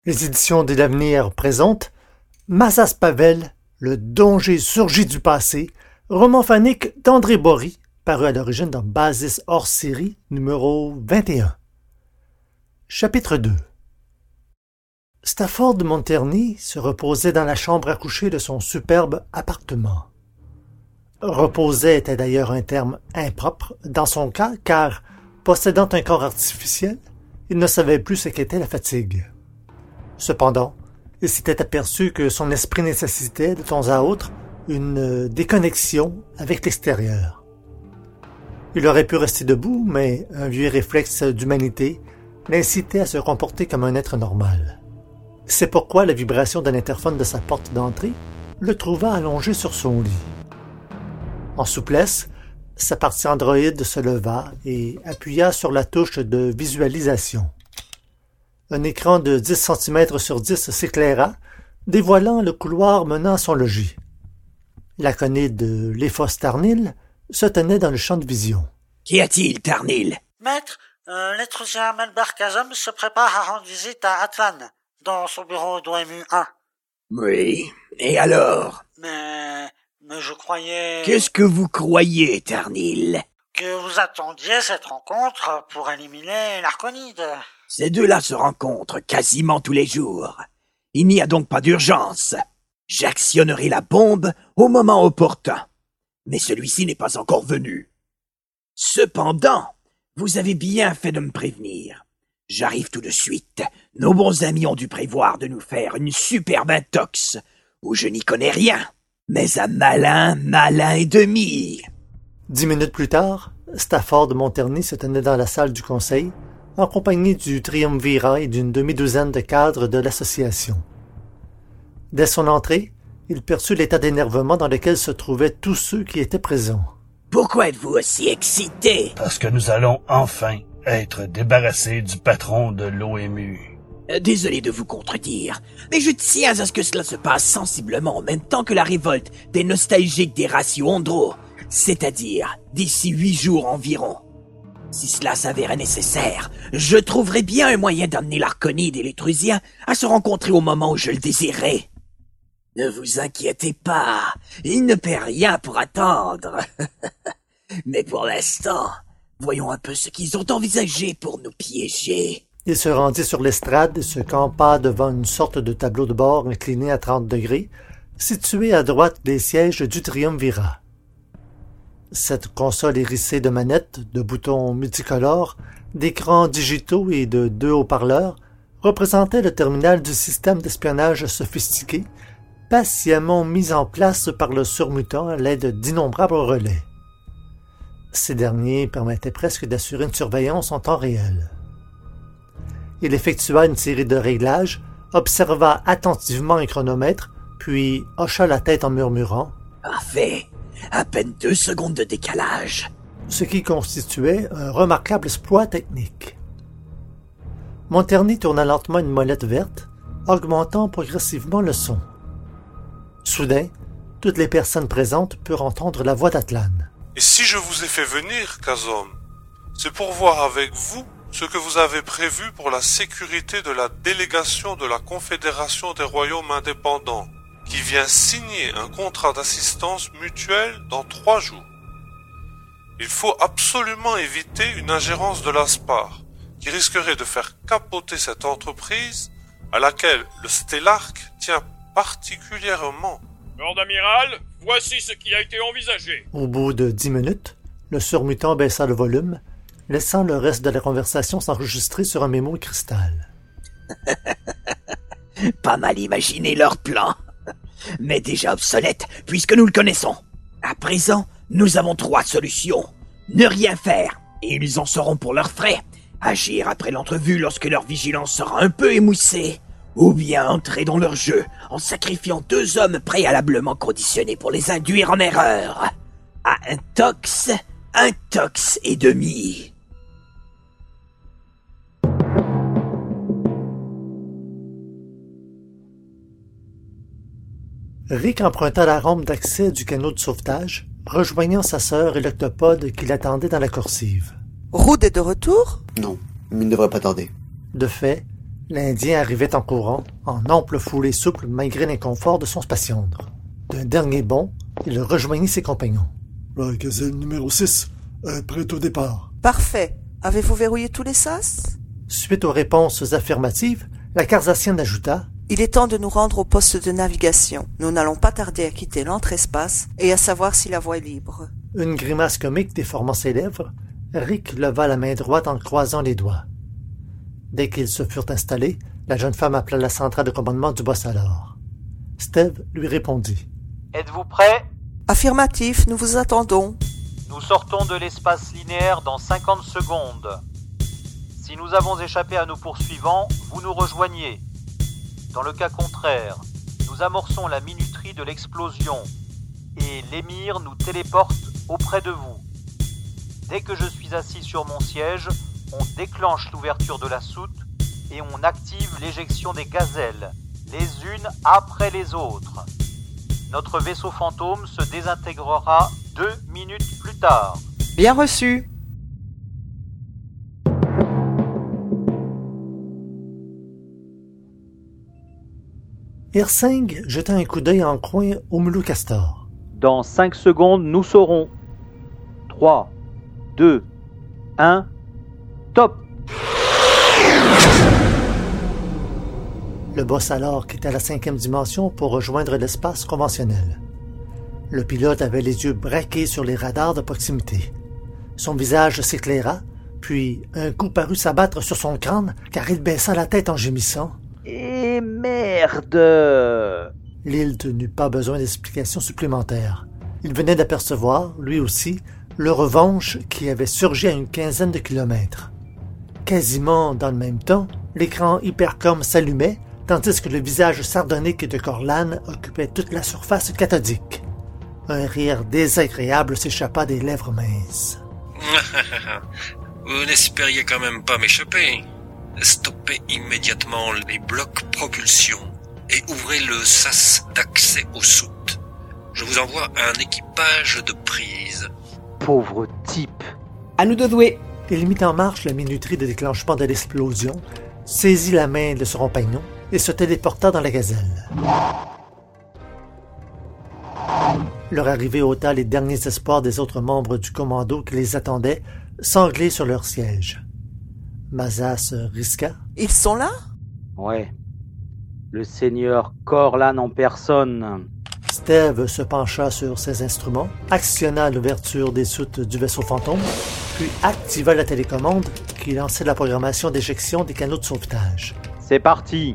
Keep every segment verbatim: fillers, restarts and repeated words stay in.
Les éditions de l'Avenir présentent Mazas Pavel, le danger surgit du passé, roman phonique d'André Bory, paru à l'origine dans Basis hors série numéro vingt et un. Chapitre deux. Stafford de Monterney se reposait dans la chambre à coucher de son superbe appartement. Reposer était d'ailleurs un terme impropre dans son cas, car, possédant un corps artificiel, il ne savait plus ce qu'était la fatigue. Cependant, il s'était aperçu que son esprit nécessitait, de temps à autre, une déconnexion avec l'extérieur. Il aurait pu rester debout, mais un vieux réflexe d'humanité l'incitait à se comporter comme un être normal. C'est pourquoi la vibration de l'interphone de sa porte d'entrée le trouva allongé sur son lit. En souplesse, sa partie androïde se leva et appuya sur la touche de visualisation. Un écran de dix centimètres sur dix s'éclaira, dévoilant le couloir menant à son logis. L'aconite de Léphos Tarnil se tenait dans le champ de vision. « Qu'y a-t-il, Tarnil ?»« Maître, euh, l'étrusien Melbar Kazam se prépare à rendre visite à Atlan, dans son bureau d'O M U un. »« Oui, et alors ?»« Mais... mais je croyais... »« Qu'est-ce que vous croyez, Tarnil ?»« Que vous attendiez cette rencontre pour éliminer l'Arconide. » Ces deux-là se rencontrent quasiment tous les jours. Il n'y a donc pas d'urgence. J'actionnerai la bombe au moment opportun. Mais celui-ci n'est pas encore venu. Cependant, vous avez bien fait de me prévenir. J'arrive tout de suite. Nos bons amis ont dû prévoir de nous faire une superbe intox, où je n'y connais rien, mais un malin, malin et demi. Dix minutes plus tard, Stafford de Monterney se tenait dans la salle du conseil, en compagnie du triumvirat et d'une demi-douzaine de cadres de l'association. Dès son entrée, il perçut l'état d'énervement dans lequel se trouvaient tous ceux qui étaient présents. « Pourquoi êtes-vous aussi excité? »« Parce que nous allons enfin être débarrassés du patron de l'O M U. Euh, » Désolé de vous contredire, mais je tiens à ce que cela se passe sensiblement en même temps que la révolte des nostalgiques des Ratio Andro, c'est-à-dire d'ici huit jours environ. Si cela s'avérait nécessaire, je trouverais bien un moyen d'amener l'Arconide et l'Étrusien à se rencontrer au moment où je le désirerais. Ne vous inquiétez pas, il ne paie rien pour attendre. Mais pour l'instant, voyons un peu ce qu'ils ont envisagé pour nous piéger. Il se rendit sur l'estrade et se campa devant une sorte de tableau de bord incliné à trente degrés, situé à droite des sièges du triumvirat. Cette console hérissée de manettes, de boutons multicolores, d'écrans digitaux et de deux haut-parleurs représentait le terminal du système d'espionnage sophistiqué, patiemment mis en place par le surmutant à l'aide d'innombrables relais. Ces derniers permettaient presque d'assurer une surveillance en temps réel. Il effectua une série de réglages, observa attentivement un chronomètre, puis hocha la tête en murmurant « Parfait. À peine deux secondes de décalage. » Ce qui constituait un remarquable exploit technique. Monterney tourna lentement une molette verte, augmentant progressivement le son. Soudain, toutes les personnes présentes purent entendre la voix d'Atlan. « Et si je vous ai fait venir, Kazom, c'est pour voir avec vous ce que vous avez prévu pour la sécurité de la délégation de la Confédération des Royaumes indépendants, qui vient signer un contrat d'assistance mutuelle dans trois jours. Il faut absolument éviter une ingérence de l'Aspar, qui risquerait de faire capoter cette entreprise à laquelle le Stellarque tient particulièrement. « Lord Amiral, voici ce qui a été envisagé. » Au bout de dix minutes, le surmutant baissa le volume, laissant le reste de la conversation s'enregistrer sur un mémo cristal. Pas mal imaginé leur plan. Mais déjà obsolète, puisque nous le connaissons. À présent, nous avons trois solutions. Ne rien faire, et ils en seront pour leurs frais. Agir après l'entrevue lorsque leur vigilance sera un peu émoussée. Ou bien entrer dans leur jeu, en sacrifiant deux hommes préalablement conditionnés pour les induire en erreur. À un tox, un tox et demi. Rick emprunta la rampe d'accès du canot de sauvetage, rejoignant sa sœur et l'octopode qui l'attendaient dans la coursive. Roud est de retour? Non, mais il ne devrait pas tarder. De fait, L'Indien arrivait en courant, en ample foulée souple malgré l'inconfort de son spationdre. D'un dernier bond, il rejoignit ses compagnons. La gazelle numéro six est prête au départ. Parfait. Avez-vous verrouillé tous les sas? Suite aux réponses affirmatives, la Cardassienne ajouta « Il est temps de nous rendre au poste de navigation. Nous n'allons pas tarder à quitter l'entre-espace et à savoir si la voie est libre. » Une grimace comique déformant ses lèvres, Rick leva la main droite en croisant les doigts. Dès qu'ils se furent installés, la jeune femme appela la centrale de commandement du Bossalor. Steve lui répondit. « Êtes-vous prêts? » « Affirmatif, nous vous attendons. »« Nous sortons de l'espace linéaire dans cinquante secondes. Si nous avons échappé à nos poursuivants, vous nous rejoignez. Dans le cas contraire, nous amorçons la minuterie de l'explosion et l'émir nous téléporte auprès de vous. Dès que je suis assis sur mon siège, on déclenche l'ouverture de la soute et on active l'éjection des gazelles, les unes après les autres. Notre vaisseau fantôme se désintégrera deux minutes plus tard. » « Bien reçu. » Hirsing jeta un coup d'œil en coin au Moulou Castor. « Dans cinq secondes, nous saurons. trois, deux, un, top !» Le Bossalor quitta la cinquième dimension pour rejoindre l'espace conventionnel. Le pilote avait les yeux braqués sur les radars de proximité. Son visage s'éclaira, puis un coup parut s'abattre sur son crâne car il baissa la tête en gémissant. « Et merde !» L'Hild n'eut pas besoin d'explications supplémentaires. Il venait d'apercevoir, lui aussi, le Revanche qui avait surgi à une quinzaine de kilomètres. Quasiment dans le même temps, l'écran Hypercom s'allumait, tandis que le visage sardonique de Corlan occupait toute la surface cathodique. Un rire désagréable s'échappa des lèvres minces. Vous n'espériez quand même pas m'échapper. Stoppez immédiatement les blocs propulsion et ouvrez le sas d'accès aux soutes. Je vous envoie un équipage de prise. Pauvre type. À nous de jouer. Il mit en marche la minuterie de déclenchement de l'explosion, saisit la main de son compagnon et se téléporta dans la gazelle. Leur arrivée ôta les derniers espoirs des autres membres du commando qui les attendaient, sanglés sur leur siège. Mazas se risqua. « Ils sont là? » Ouais. Le seigneur Corlan en personne. Steve se pencha sur ses instruments, actionna l'ouverture des soutes du vaisseau fantôme, puis activa la télécommande qui lançait la programmation d'éjection des canaux de sauvetage. C'est parti!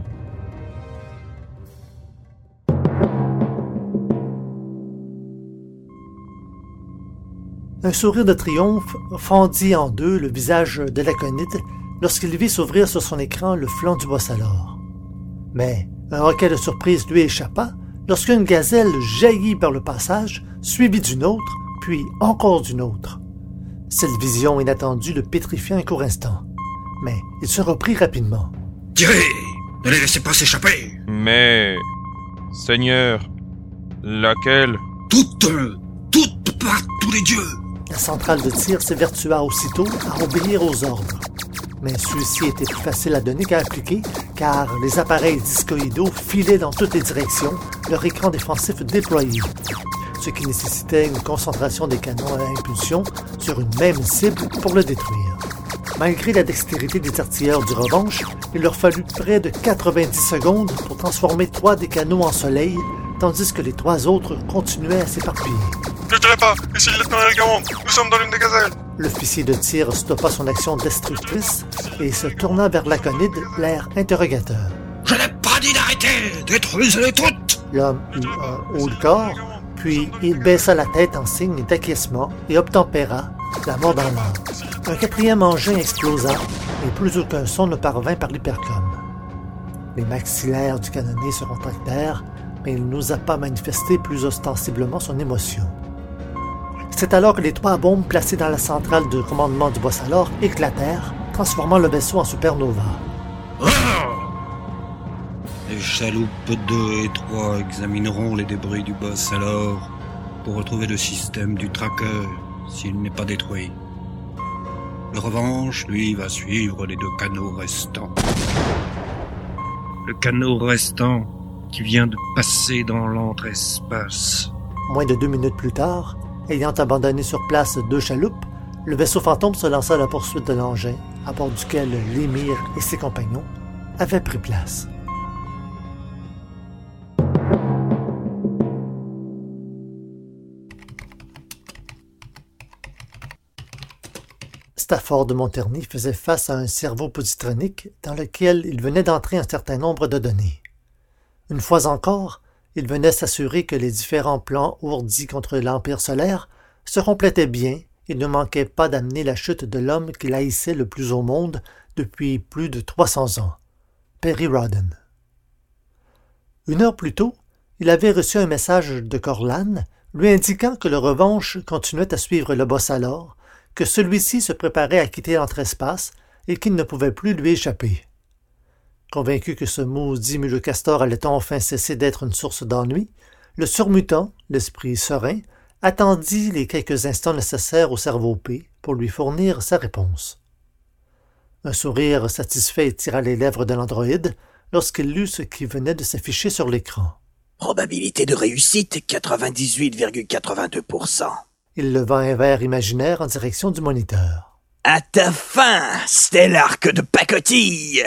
Un sourire de triomphe fendit en deux le visage de l'aconite lorsqu'il vit s'ouvrir sur son écran le flanc du Bossalor. Mais un hoquet de surprise lui échappa lorsqu'une gazelle jaillit par le passage, suivie d'une autre, puis encore d'une autre. Cette vision inattendue le pétrifia un court instant. Mais il se reprit rapidement. « Tirez! Ne les laissez pas s'échapper !»« Mais... Seigneur... Laquelle ?»« Toutes! Toutes par tous les dieux !» La centrale de tir s'évertua aussitôt à obéir aux ordres. Mais ceux-ci étaient plus faciles à donner qu'à appliquer, car les appareils discoïdaux filaient dans toutes les directions, leur écran défensif déployé, ce qui nécessitait une concentration des canons à impulsion sur une même cible pour le détruire. Malgré la dextérité des artilleurs du Revanche, il leur fallut près de quatre-vingt-dix secondes pour transformer trois des canons en soleil, tandis que les trois autres continuaient à s'éparpiller. « Ne tirez pas! Ici le lieutenant Elgamond! Nous sommes dans l'une des gazelles! » L'officier de tir stoppa son action destructrice et se tourna vers l'aconide, l'air interrogateur. « Je n'ai pas dit d'arrêter! Détruisez-les toutes !» L'homme eut un haut le corps, puis il baissa la tête en signe d'acquiescement et obtempéra, la mort dans l'âme. Un quatrième engin explosa et plus aucun son ne parvint par l'hypercom. Les maxillaires du canonnier se contractèrent, mais il n'osa pas manifester plus ostensiblement son émotion. C'est alors que les trois bombes placées dans la centrale de commandement du Bossalor éclatèrent, transformant le vaisseau en supernova. Ah! Les chaloupes deux et trois examineront les débris du Bossalor pour retrouver le système du tracker s'il n'est pas détruit. Le Revanche, lui, va suivre les deux canaux restants. Le canot restant qui vient de passer dans l'entre-espace. Moins de deux minutes plus tard, ayant abandonné sur place deux chaloupes, le vaisseau fantôme se lança à la poursuite de l'engin, à bord duquel l'émir et ses compagnons avaient pris place. Stafford de Monterny faisait face à un cerveau positronique dans lequel il venait d'entrer un certain nombre de données. Une fois encore, il venait s'assurer que les différents plans ourdis contre l'Empire solaire se complétaient bien et ne manquaient pas d'amener la chute de l'homme qu'il haïssait le plus au monde depuis plus de trois cents ans, Perry Rhodan. Une heure plus tôt, il avait reçu un message de Corlan lui indiquant que le Revanche continuait à suivre le Bossalor, que celui-ci se préparait à quitter l'entre-espace et qu'il ne pouvait plus lui échapper. Convaincu que ce maudit Mulocastor allait enfin cesser d'être une source d'ennui, le surmutant, l'esprit serein, attendit les quelques instants nécessaires au cerveau P pour lui fournir sa réponse. Un sourire satisfait tira les lèvres de l'androïde lorsqu'il lut ce qui venait de s'afficher sur l'écran. Probabilité de réussite quatre-vingt-dix-huit virgule quatre-vingt-deux pour cent. Il leva un verre imaginaire en direction du moniteur. À ta fin, Stellarque de pacotille!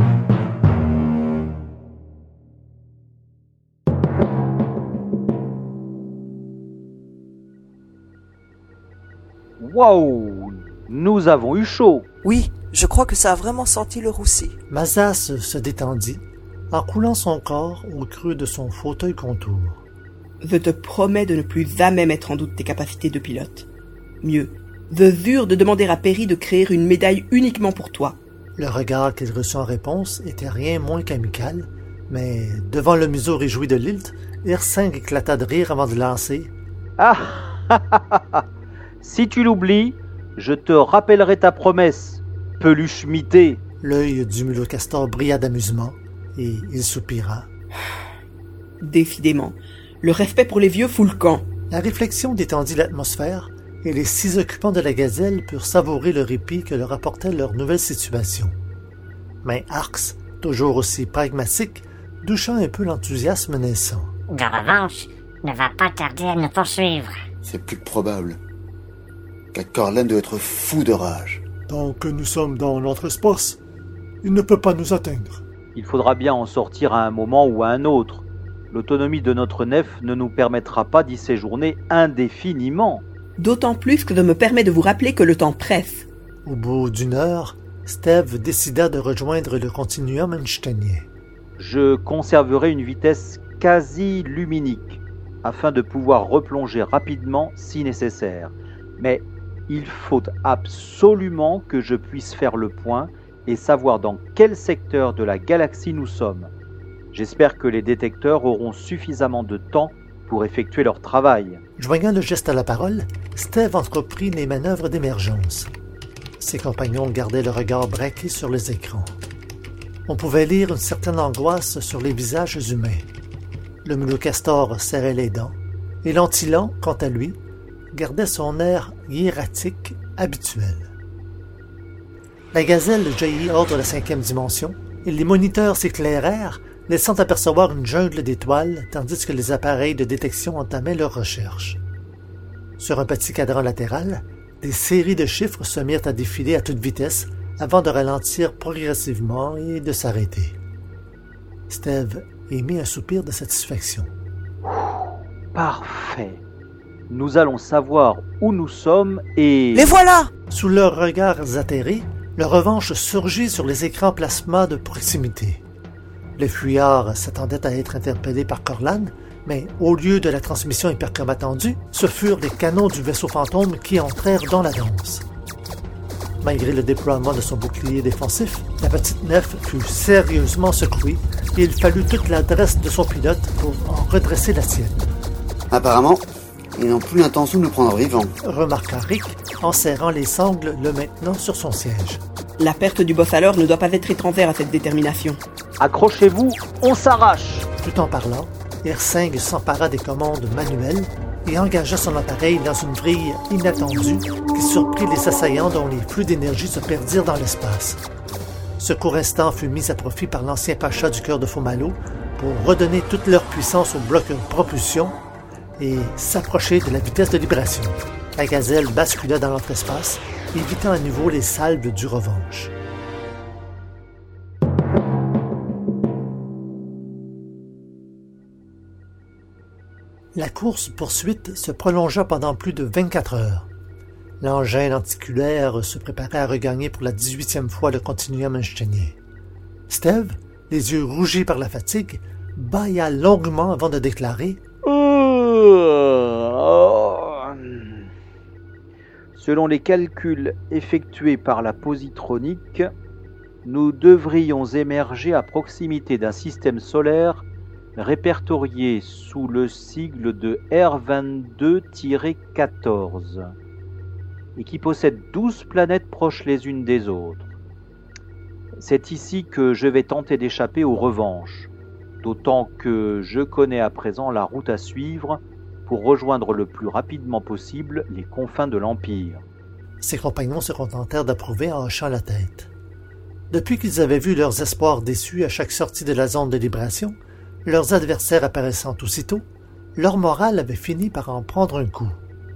Waouh! Nous avons eu chaud! Oui, je crois que ça a vraiment senti le roussi. Mazas se détendit en coulant son corps au creux de son fauteuil contour. Je te promets de ne plus jamais mettre en doute tes capacités de pilote. Mieux, je jure de demander à Perry de créer une médaille uniquement pour toi. Le regard qu'il reçut en réponse était rien moins qu'amical, mais devant le museau réjoui de Lilt, Hirsing éclata de rire avant de lancer. Ah! Si tu l'oublies, je te rappellerai ta promesse, peluche mitée. L'œil du Mulocastor brilla d'amusement, et il soupira. Décidément, le respect pour les vieux fout le camp. La réflexion détendit l'atmosphère, et les six occupants de la gazelle purent savourer le répit que leur apportait leur nouvelle situation. Mais Arx, toujours aussi pragmatique, doucha un peu l'enthousiasme naissant. De revanche, ne va pas tarder à nous poursuivre. C'est plus probable. Car Corlan doit être fou de rage. Tant que nous sommes dans l'entre-espace, il ne peut pas nous atteindre. Il faudra bien en sortir à un moment ou à un autre. L'autonomie de notre nef ne nous permettra pas d'y séjourner indéfiniment. D'autant plus que je me permets de vous rappeler que le temps presse. Au bout d'une heure, Steve décida de rejoindre le continuum einsteinien. Je conserverai une vitesse quasi luminique, afin de pouvoir replonger rapidement si nécessaire. Mais il faut absolument que je puisse faire le point et savoir dans quel secteur de la galaxie nous sommes. J'espère que les détecteurs auront suffisamment de temps pour effectuer leur travail. Joignant le geste à la parole, Steve entreprit les manœuvres d'émergence. Ses compagnons gardaient le regard braqué sur les écrans. On pouvait lire une certaine angoisse sur les visages humains. Le Mulocastor serrait les dents, et l'Antilan, quant à lui, gardait son air hiératique habituel. La gazelle jaillit hors de la cinquième dimension, et les moniteurs s'éclairèrent, laissant apercevoir une jungle d'étoiles, tandis que les appareils de détection entamaient leurs recherches. Sur un petit cadran latéral, des séries de chiffres se mirent à défiler à toute vitesse, avant de ralentir progressivement et de s'arrêter. Steve émit un soupir de satisfaction. Parfait. Nous allons savoir où nous sommes et... Les voilà! Sous leurs regards atterrés, le Revanche surgit sur les écrans plasma de proximité. Les fuyards s'attendaient à être interpellés par Corlan, mais au lieu de la transmission hypercom attendue, ce furent les canons du vaisseau fantôme qui entrèrent dans la danse. Malgré le déploiement de son bouclier défensif, la petite nef fut sérieusement secouée et il fallut toute l'adresse de son pilote pour en redresser la sienne. Apparemment, ils n'ont plus l'intention de nous prendre vivants, remarqua Rick en serrant les sangles le maintenant sur son siège. La perte du Bossalor ne doit pas être étrangère à cette détermination. Accrochez-vous, on s'arrache! Tout en parlant, Hirsing s'empara des commandes manuelles et engagea son appareil dans une vrille inattendue qui surprit les assaillants dont les flux d'énergie se perdirent dans l'espace. Ce court instant fut mis à profit par l'ancien pacha du cœur de Fomalhaut pour redonner toute leur puissance au bloc de propulsion et s'approcher de la vitesse de libération. La gazelle bascula dans l'autre espace, évitant à nouveau les salves du revanche. La course-poursuite se prolongea pendant plus de vingt-quatre heures. L'engin lenticulaire se préparait à regagner pour la dix-huitième fois le continuum einsteinien. Steve, les yeux rougis par la fatigue, bâilla longuement avant de déclarer « Selon les calculs effectués par la positronique, nous devrions émerger à proximité d'un système solaire répertorié sous le sigle de R vingt-deux quatorze et qui possède douze planètes proches les unes des autres. C'est ici que je vais tenter d'échapper aux revanches, d'autant que je connais à présent la route à suivre pour rejoindre le plus rapidement possible les confins de l'Empire. » Ses compagnons se contentèrent d'approuver en hochant la tête. Depuis qu'ils avaient vu leurs espoirs déçus à chaque sortie de la zone de libération, leurs adversaires apparaissant aussitôt, leur morale avait fini par en prendre un coup.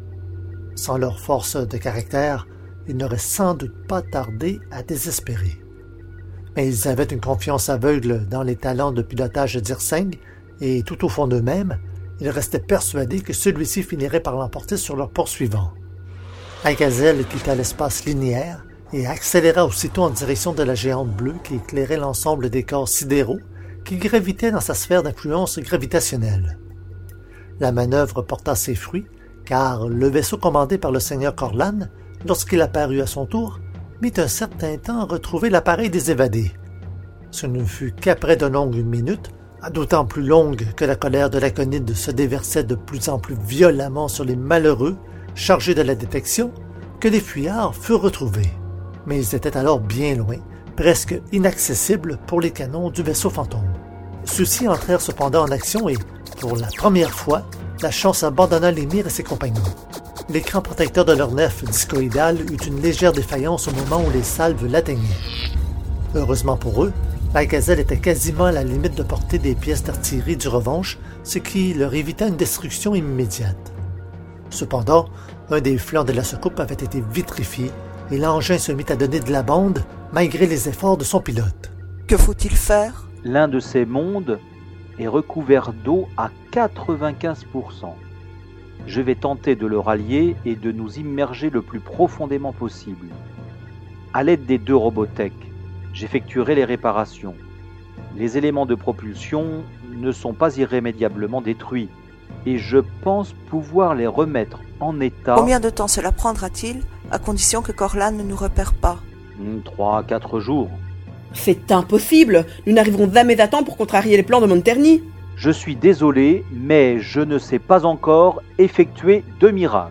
Sans leur force de caractère, ils n'auraient sans doute pas tardé à désespérer. Mais ils avaient une confiance aveugle dans les talents de pilotage d'Irseng, et tout au fond d'eux-mêmes, ils restaient persuadés que celui-ci finirait par l'emporter sur leur poursuivant. La gazelle quitta l'espace linéaire et accéléra aussitôt en direction de la géante bleue qui éclairait l'ensemble des corps sidéraux qui gravitaient dans sa sphère d'influence gravitationnelle. La manœuvre porta ses fruits, car le vaisseau commandé par le seigneur Corlan, lorsqu'il apparut à son tour, mit un certain temps à retrouver l'appareil des évadés. Ce ne fut qu'après de longues minutes, d'autant plus longues que la colère de l'Aconide se déversait de plus en plus violemment sur les malheureux chargés de la détection, que les fuyards furent retrouvés. Mais ils étaient alors bien loin, presque inaccessibles pour les canons du vaisseau fantôme. Ceux-ci entrèrent cependant en action et, pour la première fois, la chance abandonna l'émir et ses compagnons. L'écran protecteur de leur nef discoïdale eut une légère défaillance au moment où les salves l'atteignaient. Heureusement pour eux, la gazelle était quasiment à la limite de portée des pièces d'artillerie du revanche, ce qui leur évita une destruction immédiate. Cependant, un des flancs de la soucoupe avait été vitrifié et l'engin se mit à donner de la bande malgré les efforts de son pilote. Que faut-il faire? L'un de ces mondes est recouvert d'eau à quatre-vingt-quinze pour cent. Je vais tenter de le rallier et de nous immerger le plus profondément possible. À l'aide des deux Robotech, j'effectuerai les réparations. Les éléments de propulsion ne sont pas irrémédiablement détruits et je pense pouvoir les remettre en état... Combien de temps cela prendra-t-il, à condition que Corlan ne nous repère pas? Trois à quatre jours. C'est impossible. Nous n'arriverons jamais à temps pour contrarier les plans de Monterny. Je suis désolé, mais je ne sais pas encore effectuer de miracle.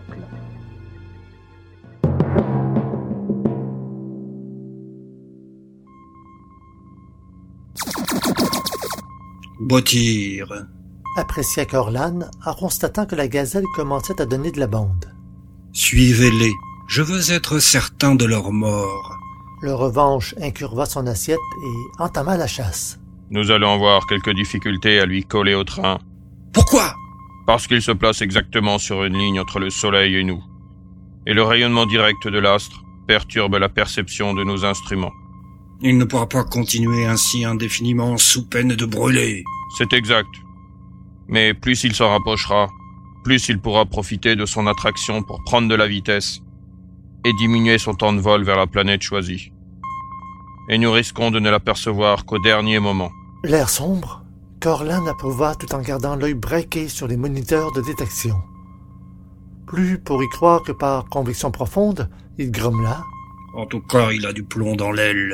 Beau tir, apprécia Corlan en constatant que la gazelle commençait à donner de la bande. Suivez-les. Je veux être certain de leur mort. Le revanche incurva son assiette et entama la chasse. Nous allons avoir quelques difficultés à lui coller au train. Pourquoi? Parce qu'il se place exactement sur une ligne entre le soleil et nous. Et le rayonnement direct de l'astre perturbe la perception de nos instruments. Il ne pourra pas continuer ainsi indéfiniment sous peine de brûler. C'est exact. Mais plus il s'en rapprochera, plus il pourra profiter de son attraction pour prendre de la vitesse et diminuer son temps de vol vers la planète choisie. Et nous risquons de ne l'apercevoir qu'au dernier moment. L'air sombre, Corlan approuva tout en gardant l'œil braqué sur les moniteurs de détection. Plus pour y croire que par conviction profonde, il grommela. En tout cas, il a du plomb dans l'aile.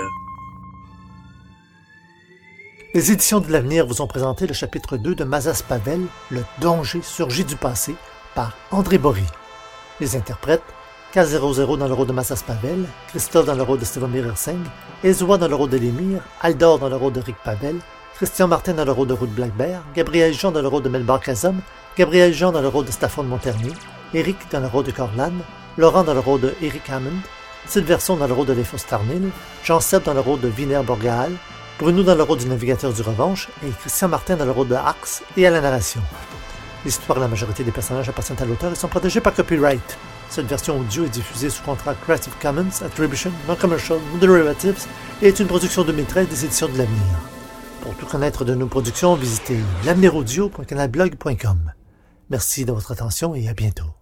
Les éditions de l'avenir vous ont présenté le chapitre deux de Mazas Pavel, Le danger surgit du passé, par André Bory. Les interprètes, K zéro zéro dans le rôle de Mazas Pavel, Christophe dans le rôle de Stevomir Irseng, Ezwa dans le rôle de l'émir, Aldor dans le rôle de Rick Pavel, Christian Martin dans le rôle de Ruth Blackbear, Gabriel Jean dans le rôle de Melbar Kazum, Gabriel Jean dans le rôle de Stafford Monterny, Eric dans le rôle de Corlan, Laurent dans le rôle de Eric Hammond, Sylvain Verson dans le rôle de Léphos Tarnil, Jean Seb dans le rôle de Viner Borgaal, Bruno dans le rôle du navigateur du Revanche et Christian Martin dans le rôle de Axe et à la narration. L'histoire et la majorité des personnages appartiennent à l'auteur et sont protégés par copyright. Cette version audio est diffusée sous contrat Creative Commons, Attribution, Non-Commercial, No Derivatives et est une production deux mille treize des éditions de l'Avenir. Pour tout connaître de nos productions, visitez l'avenir audio point canalblog point com. Merci de votre attention et à bientôt.